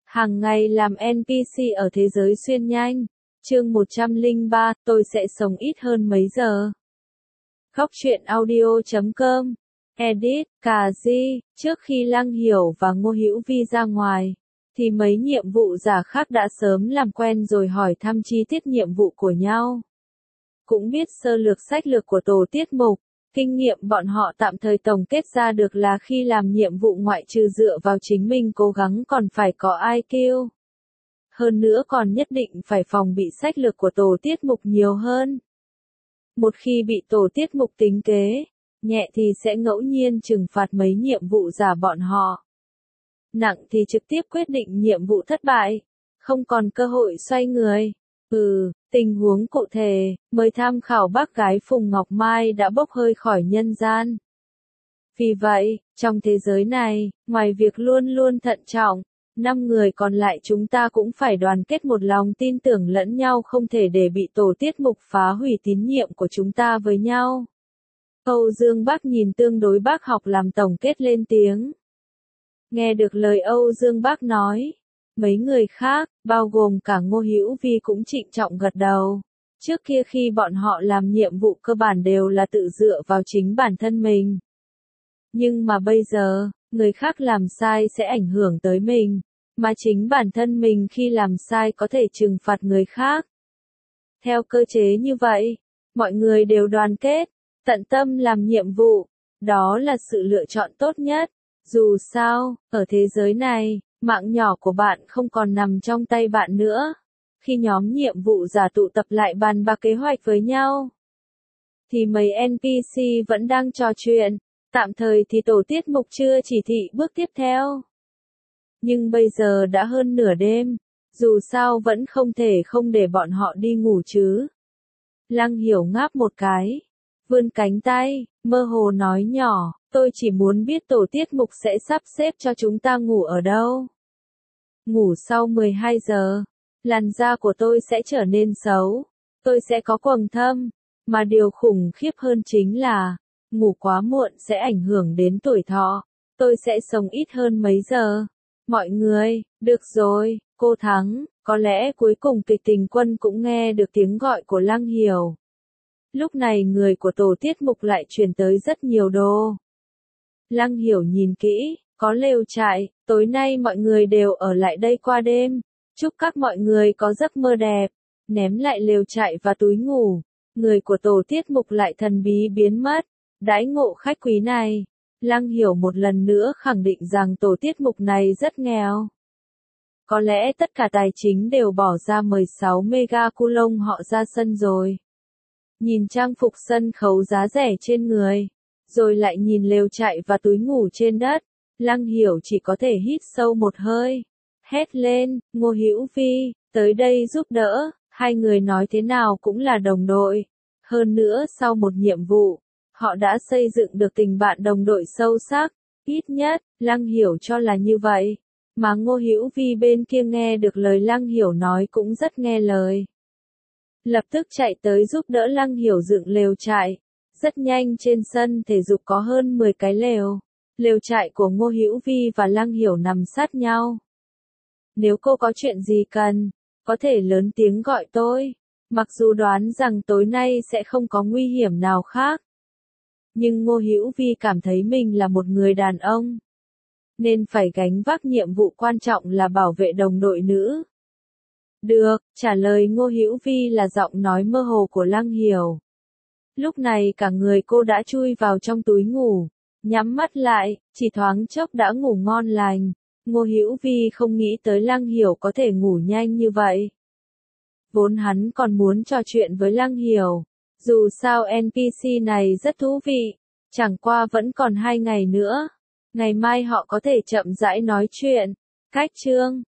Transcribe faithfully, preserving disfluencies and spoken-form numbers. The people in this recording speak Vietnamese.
Hàng ngày làm en pê xê ở thế giới xuyên nhanh. Chương một trăm lẻ ba, tôi sẽ sống ít hơn mấy giờ. Góc truyện audio chấm com. Edit, cà di, trước khi Lăng Hiểu và Ngô Hữu Vi ra ngoài, thì mấy nhiệm vụ giả khác đã sớm làm quen rồi hỏi thăm chi tiết nhiệm vụ của nhau. Cũng biết sơ lược sách lược của tổ tiết mục. Kinh nghiệm bọn họ tạm thời tổng kết ra được là khi làm nhiệm vụ ngoại trừ dựa vào chính mình cố gắng còn phải có i kiu. Hơn nữa còn nhất định phải phòng bị sách lược của tổ tiết mục nhiều hơn. Một khi bị tổ tiết mục tính kế, nhẹ thì sẽ ngẫu nhiên trừng phạt mấy nhiệm vụ giả bọn họ. Nặng thì trực tiếp quyết định nhiệm vụ thất bại, không còn cơ hội xoay người. Ừ, tình huống cụ thể, mời tham khảo bác gái Phùng Ngọc Mai đã bốc hơi khỏi nhân gian. Vì vậy, trong thế giới này, ngoài việc luôn luôn thận trọng, năm người còn lại chúng ta cũng phải đoàn kết một lòng tin tưởng lẫn nhau, không thể để bị tổ tiết mục phá hủy tín nhiệm của chúng ta với nhau. Âu Dương Bác nhìn tương đối bác học làm tổng kết lên tiếng. Nghe được lời Âu Dương Bác nói, mấy người khác, bao gồm cả Ngô Hữu Vi cũng trịnh trọng gật đầu. Trước kia khi bọn họ làm nhiệm vụ cơ bản đều là tự dựa vào chính bản thân mình. Nhưng mà bây giờ, người khác làm sai sẽ ảnh hưởng tới mình, mà chính bản thân mình khi làm sai có thể trừng phạt người khác. Theo cơ chế như vậy, mọi người đều đoàn kết, tận tâm làm nhiệm vụ, đó là sự lựa chọn tốt nhất. Dù sao, ở thế giới này, mạng nhỏ của bạn không còn nằm trong tay bạn nữa. Khi nhóm nhiệm vụ giả tụ tập lại bàn bạc kế hoạch với nhau, thì mấy en pê xê vẫn đang trò chuyện. Tạm thời thì tổ tiết mục chưa chỉ thị bước tiếp theo. Nhưng bây giờ đã hơn nửa đêm, dù sao vẫn không thể không để bọn họ đi ngủ chứ. Lăng Hiểu ngáp một cái, vươn cánh tay, mơ hồ nói nhỏ, tôi chỉ muốn biết tổ tiết mục sẽ sắp xếp cho chúng ta ngủ ở đâu. Ngủ sau mười hai giờ, làn da của tôi sẽ trở nên xấu, tôi sẽ có quầng thâm, mà điều khủng khiếp hơn chính là, ngủ quá muộn sẽ ảnh hưởng đến tuổi thọ, tôi sẽ sống ít hơn mấy giờ. Mọi người, được rồi, cô thắng, có lẽ cuối cùng kịch tình quân cũng nghe được tiếng gọi của Lăng Hiểu. Lúc này người của tổ tiết mục lại truyền tới rất nhiều đồ. Lăng Hiểu nhìn kỹ, có lều trại, tối nay mọi người đều ở lại đây qua đêm. Chúc các mọi người có giấc mơ đẹp. Ném lại lều trại và túi ngủ, người của tổ tiết mục lại thần bí biến mất. Đãi ngộ khách quý này, Lăng Hiểu một lần nữa khẳng định rằng tổ tiết mục này rất nghèo. Có lẽ tất cả tài chính đều bỏ ra mười sáu mega coulomb họ ra sân rồi. Nhìn trang phục sân khấu giá rẻ trên người, rồi lại nhìn lều trại và túi ngủ trên đất, Lăng Hiểu chỉ có thể hít sâu một hơi. Hét lên, Ngô Hữu Vi, tới đây giúp đỡ, hai người nói thế nào cũng là đồng đội. Hơn nữa sau một nhiệm vụ, họ đã xây dựng được tình bạn đồng đội sâu sắc, ít nhất, Lăng Hiểu cho là như vậy. Mà Ngô Hữu Vi bên kia nghe được lời Lăng Hiểu nói cũng rất nghe lời. Lập tức chạy tới giúp đỡ Lăng Hiểu dựng lều trại. Rất nhanh trên sân thể dục có hơn mười cái lều. Lều trại của Ngô Hữu Vi và Lăng Hiểu nằm sát nhau. Nếu cô có chuyện gì cần, có thể lớn tiếng gọi tôi. Mặc dù đoán rằng tối nay sẽ không có nguy hiểm nào khác. Nhưng Ngô Hữu Vi cảm thấy mình là một người đàn ông, nên phải gánh vác nhiệm vụ quan trọng là bảo vệ đồng đội nữ. Được, trả lời Ngô Hữu Vi là giọng nói mơ hồ của Lăng Hiểu. Lúc này cả người cô đã chui vào trong túi ngủ, nhắm mắt lại, chỉ thoáng chốc đã ngủ ngon lành. Ngô Hữu Vi không nghĩ tới Lăng Hiểu có thể ngủ nhanh như vậy. Vốn hắn còn muốn trò chuyện với Lăng Hiểu. Dù sao en pê xê này rất thú vị, chẳng qua vẫn còn hai ngày nữa. Ngày mai họ có thể chậm rãi nói chuyện. Cách chương